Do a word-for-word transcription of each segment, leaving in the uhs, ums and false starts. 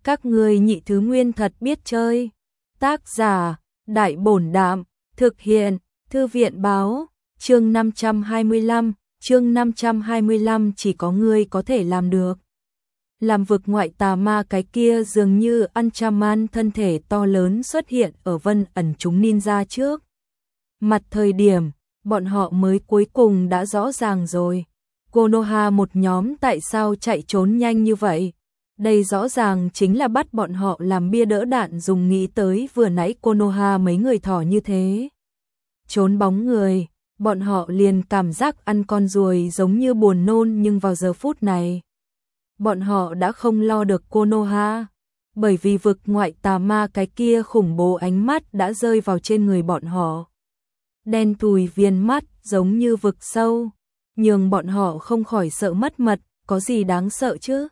Các ngươi nhị thứ nguyên thật biết chơi. Tác giả, Đại Bổn Đạm, thực hiện, Thư viện Báo, chương năm trăm hai mươi lăm, chương năm trăm hai mươi lăm chỉ có ngươi có thể làm được. Làm vực ngoại tà ma cái kia dường như Anchaman thân thể to lớn xuất hiện ở Vân ẩn chúng ninja trước. Mặt thời điểm, bọn họ mới cuối cùng đã rõ ràng rồi. Konoha một nhóm tại sao chạy trốn nhanh như vậy? Đây rõ ràng chính là bắt bọn họ làm bia đỡ đạn dùng, nghĩ tới vừa nãy Konoha mấy người thỏ như thế. Trốn bóng người, bọn họ liền cảm giác ăn con ruồi giống như buồn nôn, nhưng vào giờ phút này, bọn họ đã không lo được Konoha, bởi vì vực ngoại tà ma cái kia khủng bố ánh mắt đã rơi vào trên người bọn họ. Đen thui viên mắt giống như vực sâu, nhường bọn họ không khỏi sợ mất mật, có gì đáng sợ chứ?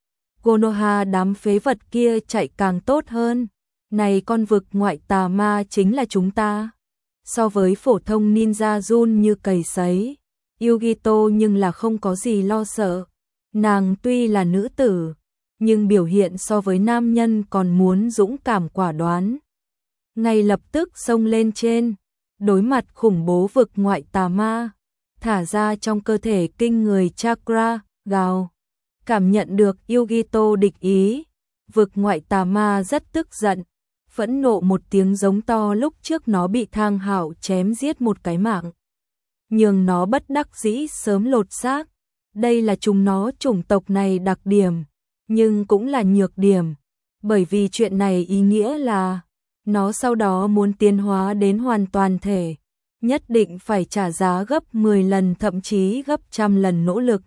Konoha đám phế vật kia chạy càng tốt hơn. Này con vực ngoại tà ma chính là chúng ta. So với phổ thông ninja run như cầy sấy, Yugito nhưng là không có gì lo sợ. Nàng tuy là nữ tử, nhưng biểu hiện so với nam nhân còn muốn dũng cảm quả đoán. Ngay lập tức xông lên trên, đối mặt khủng bố vực ngoại tà ma, thả ra trong cơ thể kinh người chakra, gào. Cảm nhận được Yugito địch ý, vực ngoại tà ma rất tức giận, phẫn nộ một tiếng giống to, lúc trước nó bị Thang Hạo chém giết một cái mạng, nhường nó bất đắc dĩ sớm lột xác. Đây là chúng nó chủng tộc này đặc điểm, nhưng cũng là nhược điểm, bởi vì chuyện này ý nghĩa là nó sau đó muốn tiến hóa đến hoàn toàn thể, nhất định phải trả giá gấp mười lần thậm chí gấp trăm lần nỗ lực.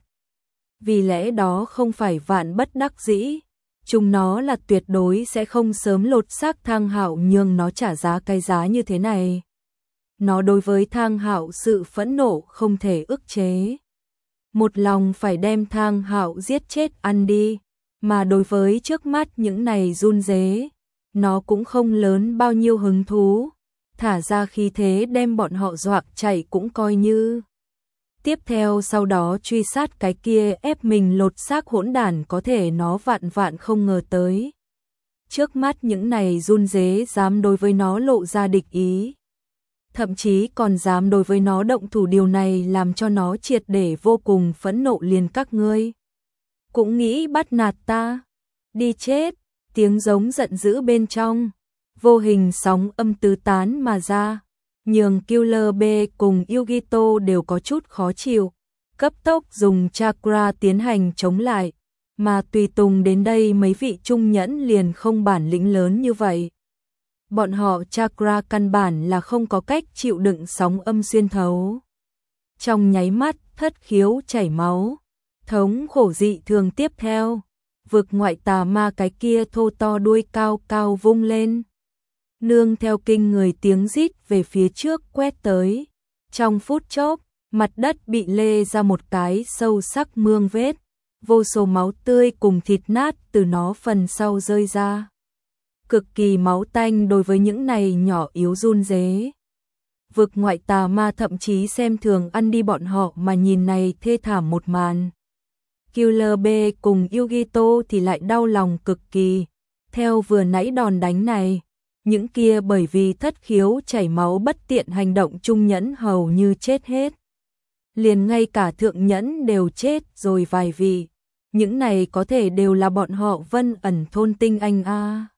Vì lẽ đó không phải vạn bất đắc dĩ, chúng nó là tuyệt đối sẽ không sớm lột xác Thang Hạo, nhường nó trả giá cái giá như thế này. Nó đối với Thang Hạo sự phẫn nộ không thể ức chế, một lòng phải đem Thang Hạo giết chết ăn đi, mà đối với trước mắt những này run rế, nó cũng không lớn bao nhiêu hứng thú, thả ra khí thế đem bọn họ dọa chạy cũng coi như. Tiếp theo sau đó truy sát cái kia ép mình lột xác hỗn đản, có thể nó vạn vạn không ngờ tới. Trước mắt những này run rế dám đối với nó lộ ra địch ý, thậm chí còn dám đối với nó động thủ, điều này làm cho nó triệt để vô cùng phẫn nộ. Liền các ngươi cũng nghĩ bắt nạt ta, đi chết! Tiếng giống giận dữ bên trong, vô hình sóng âm tứ tán mà ra, nhường Killer B cùng Yugito đều có chút khó chịu, cấp tốc dùng chakra tiến hành chống lại, mà tùy tùng đến đây mấy vị trung nhẫn liền không bản lĩnh lớn như vậy. Bọn họ chakra căn bản là không có cách chịu đựng sóng âm xuyên thấu. Trong nháy mắt, thất khiếu chảy máu, thống khổ dị thường. Tiếp theo, vực ngoại tà ma cái kia thô to đuôi cao cao vung lên, nương theo kinh người tiếng rít về phía trước quét tới. Trong phút chốc, mặt đất bị lê ra một cái sâu sắc mương vết, vô số máu tươi cùng thịt nát từ nó phần sau rơi ra, cực kỳ máu tanh đối với những này nhỏ yếu run rế. Vực ngoại tà ma thậm chí xem thường ăn đi bọn họ mà nhìn này thê thảm một màn. Killer B cùng Yugito thì lại đau lòng cực kỳ. Theo vừa nãy đòn đánh này, những kia bởi vì thất khiếu chảy máu bất tiện hành động trung nhẫn hầu như chết hết. Liền ngay cả thượng nhẫn đều chết rồi vài vị. Những này có thể đều là bọn họ Vân ẩn thôn tinh anh a. À.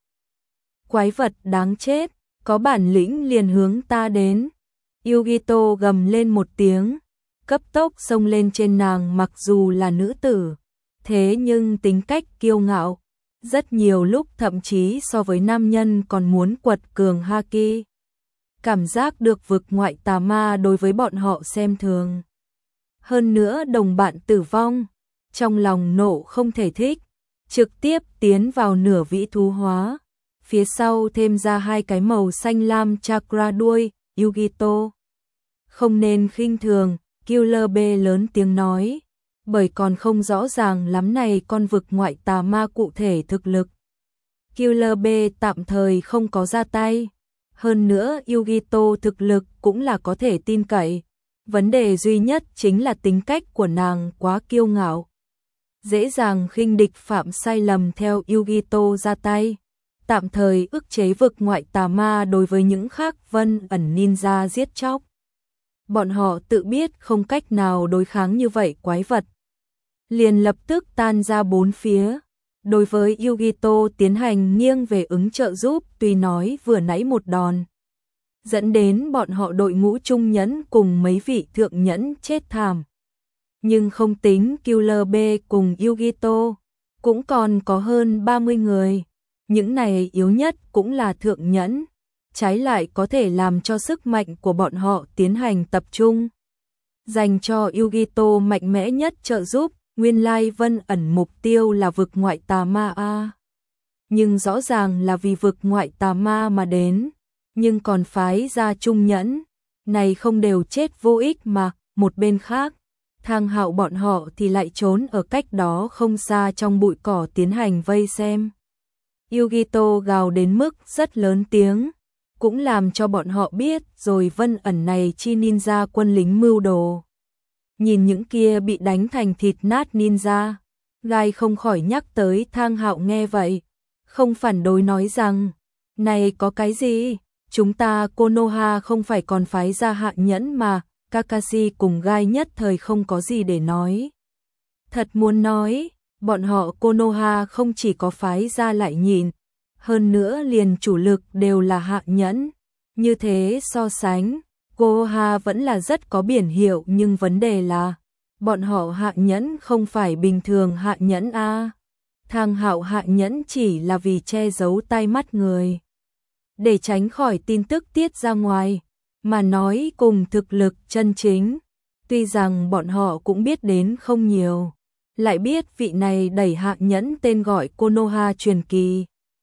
Quái vật đáng chết, có bản lĩnh liền hướng ta đến. Yugito gầm lên một tiếng, cấp tốc xông lên trên nàng. Mặc dù là nữ tử, thế nhưng tính cách kiêu ngạo, rất nhiều lúc thậm chí so với nam nhân còn muốn quật cường haki. Cảm giác được vực ngoại tà ma đối với bọn họ xem thường, hơn nữa đồng bạn tử vong, trong lòng nộ không thể thích, trực tiếp tiến vào nửa vĩ thú hóa, phía sau thêm ra hai cái màu xanh lam chakra đuôi. Yugito, không nên khinh thường, Killer B lớn tiếng nói, bởi còn không rõ ràng lắm này con vực ngoại tà ma cụ thể thực lực. Killer B tạm thời không có ra tay, hơn nữa Yugito thực lực cũng là có thể tin cậy, vấn đề duy nhất chính là tính cách của nàng quá kiêu ngạo. dễ dàng khinh địch phạm sai lầm theo Yugito ra tay, tạm thời ức chế vực ngoại tà ma đối với những khác Vân ẩn ninja giết chóc. Bọn họ tự biết không cách nào đối kháng như vậy quái vật, liền lập tức tan ra bốn phía. Đối với Yugito tiến hành nghiêng về ứng trợ giúp, tuy nói vừa nãy một đòn dẫn đến bọn họ đội ngũ trung nhẫn cùng mấy vị thượng nhẫn chết thảm, nhưng không tính Killer B cùng Yugito, cũng còn có hơn ba mươi người. Những này yếu nhất cũng là thượng nhẫn, trái lại có thể làm cho sức mạnh của bọn họ tiến hành tập trung, dành cho Yugito mạnh mẽ nhất trợ giúp. Nguyên lai Vân ẩn mục tiêu là vực ngoại tà ma a, nhưng rõ ràng là vì vực ngoại tà ma mà đến, nhưng còn phái ra trung nhẫn, này không đều chết vô ích mà. Một bên khác, Thang Hạo bọn họ thì lại trốn ở cách đó không xa trong bụi cỏ tiến hành vây xem. Yugito gào đến mức rất lớn tiếng, cũng làm cho bọn họ biết rồi Vân ẩn này chi ninja quân lính mưu đồ. Nhìn những kia bị đánh thành thịt nát ninja, Gai không khỏi nhắc tới Thang Hạo. Nghe vậy, không phản đối nói rằng, này có cái gì, chúng ta Konoha không phải còn phái ra hạ nhẫn mà. Kakashi cùng Gai nhất thời không có gì để nói. Thật muốn nói, bọn họ Konoha không chỉ có phái ra lại nhịn, hơn nữa liền chủ lực đều là hạ nhẫn. Như thế so sánh, Konoha vẫn là rất có biển hiệu, nhưng vấn đề là bọn họ hạ nhẫn không phải bình thường hạ nhẫn a. Thang Hạo hạ nhẫn chỉ là vì che giấu tai mắt người, để tránh khỏi tin tức tiết ra ngoài, mà nói cùng thực lực chân chính. Tuy rằng bọn họ cũng biết đến không nhiều, lại biết vị này đẩy hạ nhẫn tên gọi Konoha truyền kỳ.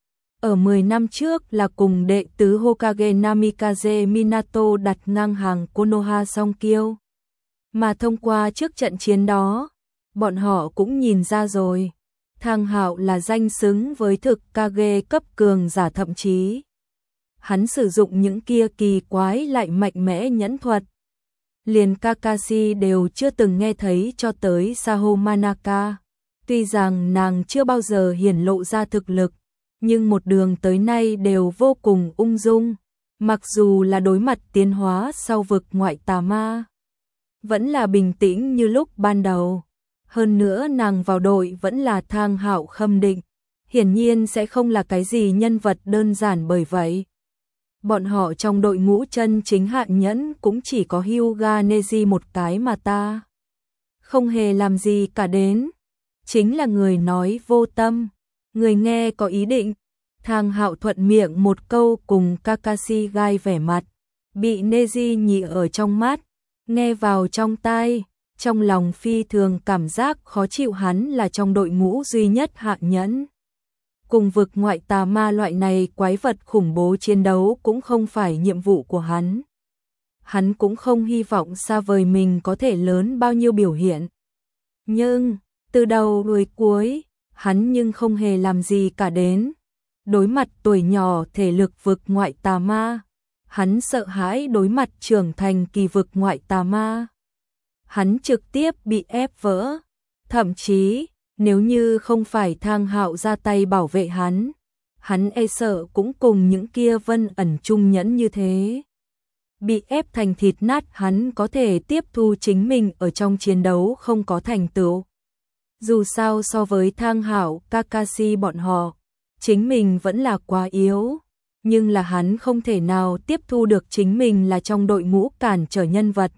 Ở mười năm trước là cùng đệ tứ Hokage Namikaze Minato đặt ngang hàng Konoha song kiêu. Mà thông qua trước trận chiến đó, bọn họ cũng nhìn ra rồi, Thang Hạo là danh xứng với thực Kage cấp cường giả, thậm chí hắn sử dụng những kia kỳ quái lại mạnh mẽ nhẫn thuật, liền Kakashi đều chưa từng nghe thấy cho tới Saho Manaka. Tuy rằng nàng chưa bao giờ hiển lộ ra thực lực, nhưng một đường tới nay đều vô cùng ung dung, mặc dù là đối mặt tiến hóa sau vực ngoại tà ma, vẫn là bình tĩnh như lúc ban đầu. Hơn nữa nàng vào đội vẫn là Thang Hạo khâm định, hiển nhiên sẽ không là cái gì nhân vật đơn giản. Bởi vậy, bọn họ trong đội ngũ chân chính hạ nhẫn cũng chỉ có Hyuga Neji một cái mà ta không hề làm gì cả đến. Chính là người nói vô tâm, người nghe có ý định. Thang Hạo thuận miệng một câu cùng Kakashi. Gai vẻ mặt bị Neji nhị ở trong mắt, nghe vào trong tai, trong lòng phi thường cảm giác khó chịu. Hắn là trong đội ngũ duy nhất hạ nhẫn, cùng vực ngoại tà ma loại này quái vật khủng bố chiến đấu cũng không phải nhiệm vụ của hắn. Hắn cũng không hy vọng xa vời mình có thể lớn bao nhiêu biểu hiện. Nhưng, từ đầu đuôi cuối, hắn nhưng không hề làm gì cả đến. Đối mặt tuổi nhỏ thể lực vực ngoại tà ma, hắn sợ hãi đối mặt trưởng thành kỳ vực ngoại tà ma. Hắn trực tiếp bị ép vỡ, thậm chí nếu như không phải Thang Hạo ra tay bảo vệ hắn, hắn e sợ cũng cùng những kia Vân ẩn trung nhẫn như thế, bị ép thành thịt nát. Hắn có thể tiếp thu chính mình ở trong chiến đấu không có thành tựu. Dù sao so với Thang Hạo, Kakashi bọn họ, chính mình vẫn là quá yếu, nhưng là hắn không thể nào tiếp thu được chính mình là trong đội ngũ cản trở nhân vật.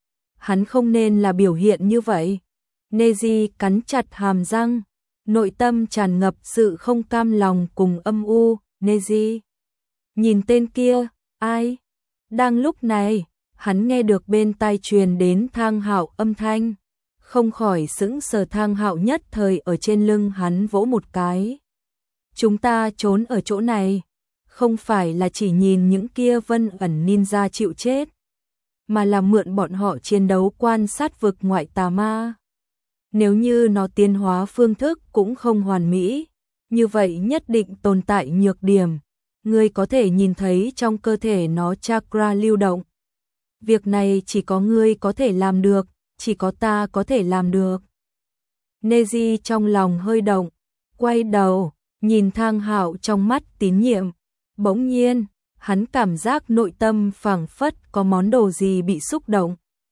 Hắn không nên là biểu hiện như vậy. Neji cắn chặt hàm răng, nội tâm tràn ngập sự không cam lòng cùng âm u. Neji nhìn tên kia, ai? Đang lúc này, hắn nghe được bên tai truyền đến Thang Hạo âm thanh, không khỏi sững sờ. Thang Hạo nhất thời ở trên lưng hắn vỗ một cái. Chúng ta trốn ở chỗ này, không phải là chỉ nhìn những kia Vân ẩn ninja chịu chết, mà là mượn bọn họ chiến đấu quan sát vực ngoại tà ma. Nếu như nó tiến hóa phương thức cũng không hoàn mỹ, như vậy nhất định tồn tại nhược điểm. Ngươi có thể nhìn thấy trong cơ thể nó chakra lưu động. Việc này chỉ có ngươi có thể làm được, chỉ có ta có thể làm được. Neji trong lòng hơi động, quay đầu, nhìn Thang Hạo trong mắt tín nhiệm. Bỗng nhiên, hắn cảm giác nội tâm phảng phất có món đồ gì bị xúc động.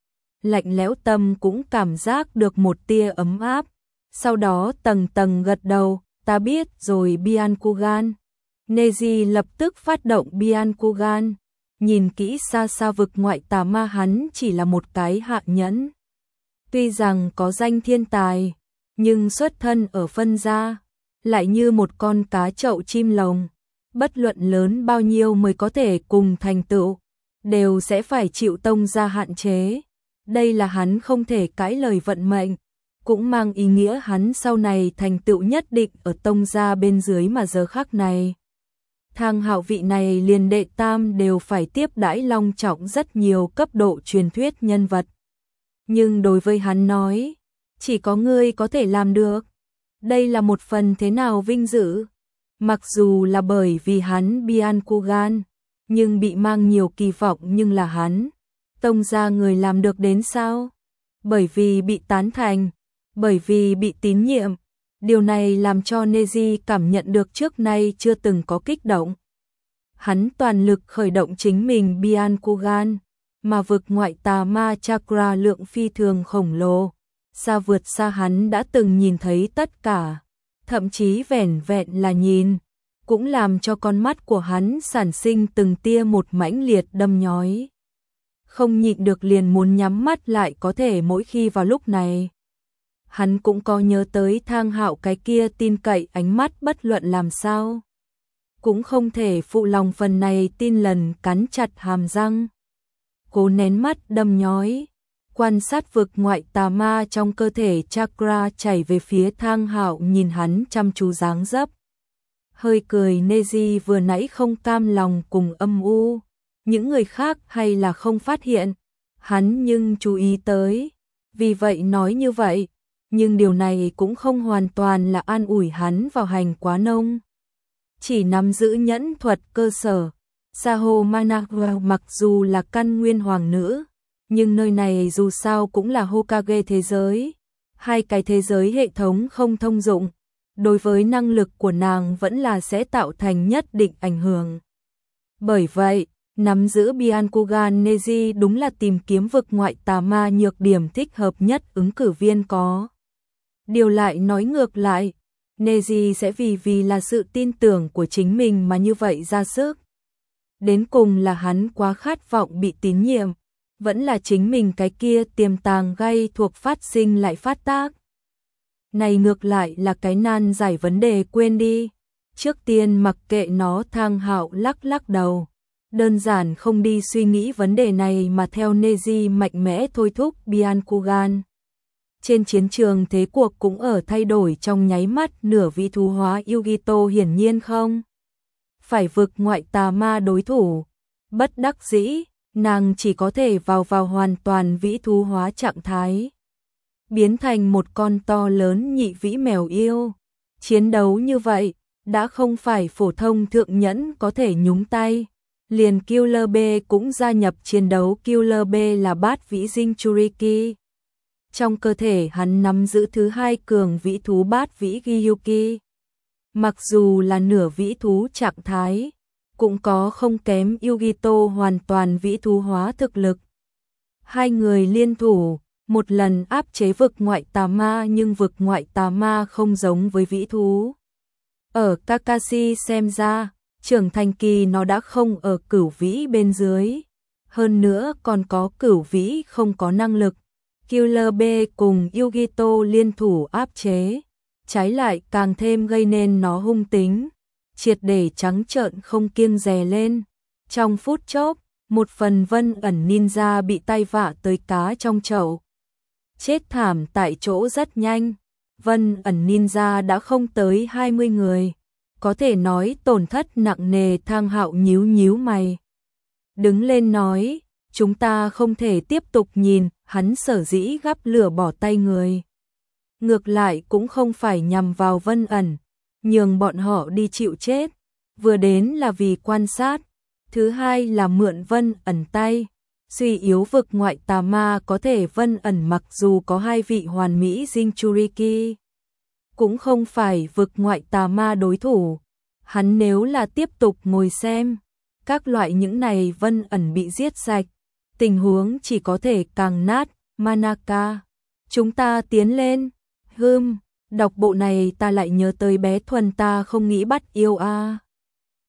Lạnh lẽo tâm cũng cảm giác được một tia ấm áp. Sau đó tầng tầng gật đầu, ta biết rồi Byakugan. Neji lập tức phát động Byakugan. Nhìn kỹ xa xa vực ngoại tà ma, hắn chỉ là một cái hạ nhẫn. Tuy rằng có danh thiên tài, nhưng xuất thân ở phân gia, lại như một con cá chậu chim lồng. Bất luận lớn bao nhiêu mới có thể cùng thành tựu, đều sẽ phải chịu tông gia hạn chế. Đây là hắn không thể cãi lời vận mệnh, cũng mang ý nghĩa hắn sau này thành tựu nhất định ở tông gia bên dưới, mà giờ khắc này. Thang Hạo vị này liền đệ tam đều phải tiếp đãi long trọng rất nhiều cấp độ truyền thuyết nhân vật. Nhưng đối với hắn nói, chỉ có ngươi có thể làm được. Đây là một phần thế nào vinh dự. Mặc dù là bởi vì hắn Byakugan, nhưng bị mang nhiều kỳ vọng, nhưng là hắn. Tông gia người làm được đến sao? Bởi vì bị tán thành, bởi vì bị tín nhiệm. Điều này làm cho Neji cảm nhận được trước nay chưa từng có kích động. Hắn toàn lực khởi động chính mình Byakugan, mà vực ngoại tà ma chakra lượng phi thường khổng lồ, xa vượt xa hắn đã từng nhìn thấy tất cả. Thậm chí vẻn vẹn là nhìn, cũng làm cho con mắt của hắn sản sinh từng tia một mãnh liệt đâm nhói. Không nhịn được liền muốn nhắm mắt lại, có thể mỗi khi vào lúc này. Hắn cũng có nhớ tới Thang Hạo cái kia tin cậy ánh mắt, bất luận làm sao cũng không thể phụ lòng phần này tin, lần cắn chặt hàm răng, cố nén mắt đâm nhói, quan sát vực ngoại tà ma trong cơ thể chakra chảy về phía Thang Hạo, nhìn hắn chăm chú dáng dấp. Hơi cười, Neji vừa nãy không cam lòng cùng âm u, những người khác hay là không phát hiện, hắn nhưng chú ý tới, vì vậy nói như vậy, nhưng điều này cũng không hoàn toàn là an ủi hắn vào hành quá nông. Chỉ nắm giữ nhẫn thuật cơ sở, Saho Manawa mặc dù là căn nguyên hoàng nữ, nhưng nơi này dù sao cũng là Hokage thế giới, hai cái thế giới hệ thống không thông dụng, đối với năng lực của nàng vẫn là sẽ tạo thành nhất định ảnh hưởng. Bởi vậy, nắm giữ Byakugan Neji đúng là tìm kiếm vực ngoại tà ma nhược điểm thích hợp nhất ứng cử viên có. Điều lại nói ngược lại, Neji sẽ vì vì là sự tin tưởng của chính mình mà như vậy ra sức. Đến cùng là hắn quá khát vọng bị tín nhiệm, vẫn là chính mình cái kia tiềm tàng gây thuộc phát sinh lại phát tác. Này ngược lại là cái nan giải vấn đề, quên đi. Trước tiên mặc kệ nó. Thang Hạo lắc lắc đầu, đơn giản không đi suy nghĩ vấn đề này mà theo Neji mạnh mẽ thôi thúc Byakugan. Trên chiến trường thế cuộc cũng ở thay đổi trong nháy mắt, nửa vị thú hóa Yugito hiển nhiên không phải vực ngoại tà ma đối thủ. Bất đắc dĩ, nàng chỉ có thể vào vào hoàn toàn vĩ thú hóa trạng thái, biến thành một con to lớn nhị vĩ mèo yêu. Chiến đấu như vậy, đã không phải phổ thông thượng nhẫn có thể nhúng tay. Liền Killer B cũng gia nhập chiến đấu. Killer B là bát vĩ Jinchuriki. Trong cơ thể hắn nắm giữ thứ hai cường vĩ thú bát vĩ Gyuki. Mặc dù là nửa vĩ thú trạng thái, cũng có không kém Yugito hoàn toàn vĩ thú hóa thực lực. Hai người liên thủ, một lần áp chế vực ngoại tà ma, nhưng vực ngoại tà ma không giống với vĩ thú. Ở Kakashi xem ra, trưởng thành kỳ nó đã không ở cửu vĩ bên dưới. Hơn nữa còn có cửu vĩ không có năng lực. Killer B cùng Yugito liên thủ áp chế, trái lại càng thêm gây nên nó hung tính, triệt để trắng trợn không kiêng dè lên. Trong phút chốc, một phần Vân ẩn ninja bị tay vạ tới cá trong chậu, chết thảm tại chỗ rất nhanh. Vân ẩn ninja đã không tới hai mươi người, có thể nói tổn thất nặng nề. Thang Hạo nhíu nhíu mày, đứng lên nói, chúng ta không thể tiếp tục nhìn. Hắn sở dĩ gắp lửa bỏ tay người, ngược lại cũng không phải nhằm vào Vân ẩn, nhường bọn họ đi chịu chết, vừa đến là vì quan sát, thứ hai là mượn Vân ẩn tay, Suy yếu vực ngoại tà ma có thể Vân ẩn mặc dù có hai vị hoàn mỹ Jinchuriki, cũng không phải vực ngoại tà ma đối thủ. Hắn nếu là tiếp tục ngồi xem, các loại những này Vân ẩn bị giết sạch, tình huống chỉ có thể càng nát. Manaka, chúng ta tiến lên. Hừm, đọc bộ này ta lại nhớ tới bé Thuần ta không nghĩ bắt yêu a.